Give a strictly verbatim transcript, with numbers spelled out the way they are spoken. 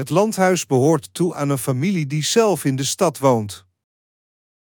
Het landhuis behoort toe aan een familie die zelf in de stad woont.